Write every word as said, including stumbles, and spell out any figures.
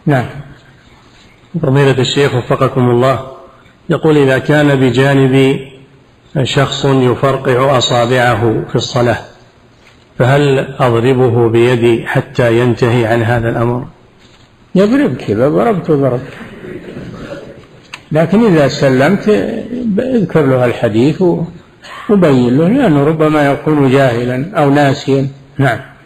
نعم. فضيلة الشيخ وفقكم الله، يقول إذا كان بجانب شخص يفرقع أصابعه في الصلاة فهل أضربه بيدي حتى ينتهي عن هذا الأمر؟ يضربك إذا ضربت ضربت، لكن إذا سلمت اذكر له الحديث وبين له، لأنه ربما يكون جاهلا أو ناسيا. نعم.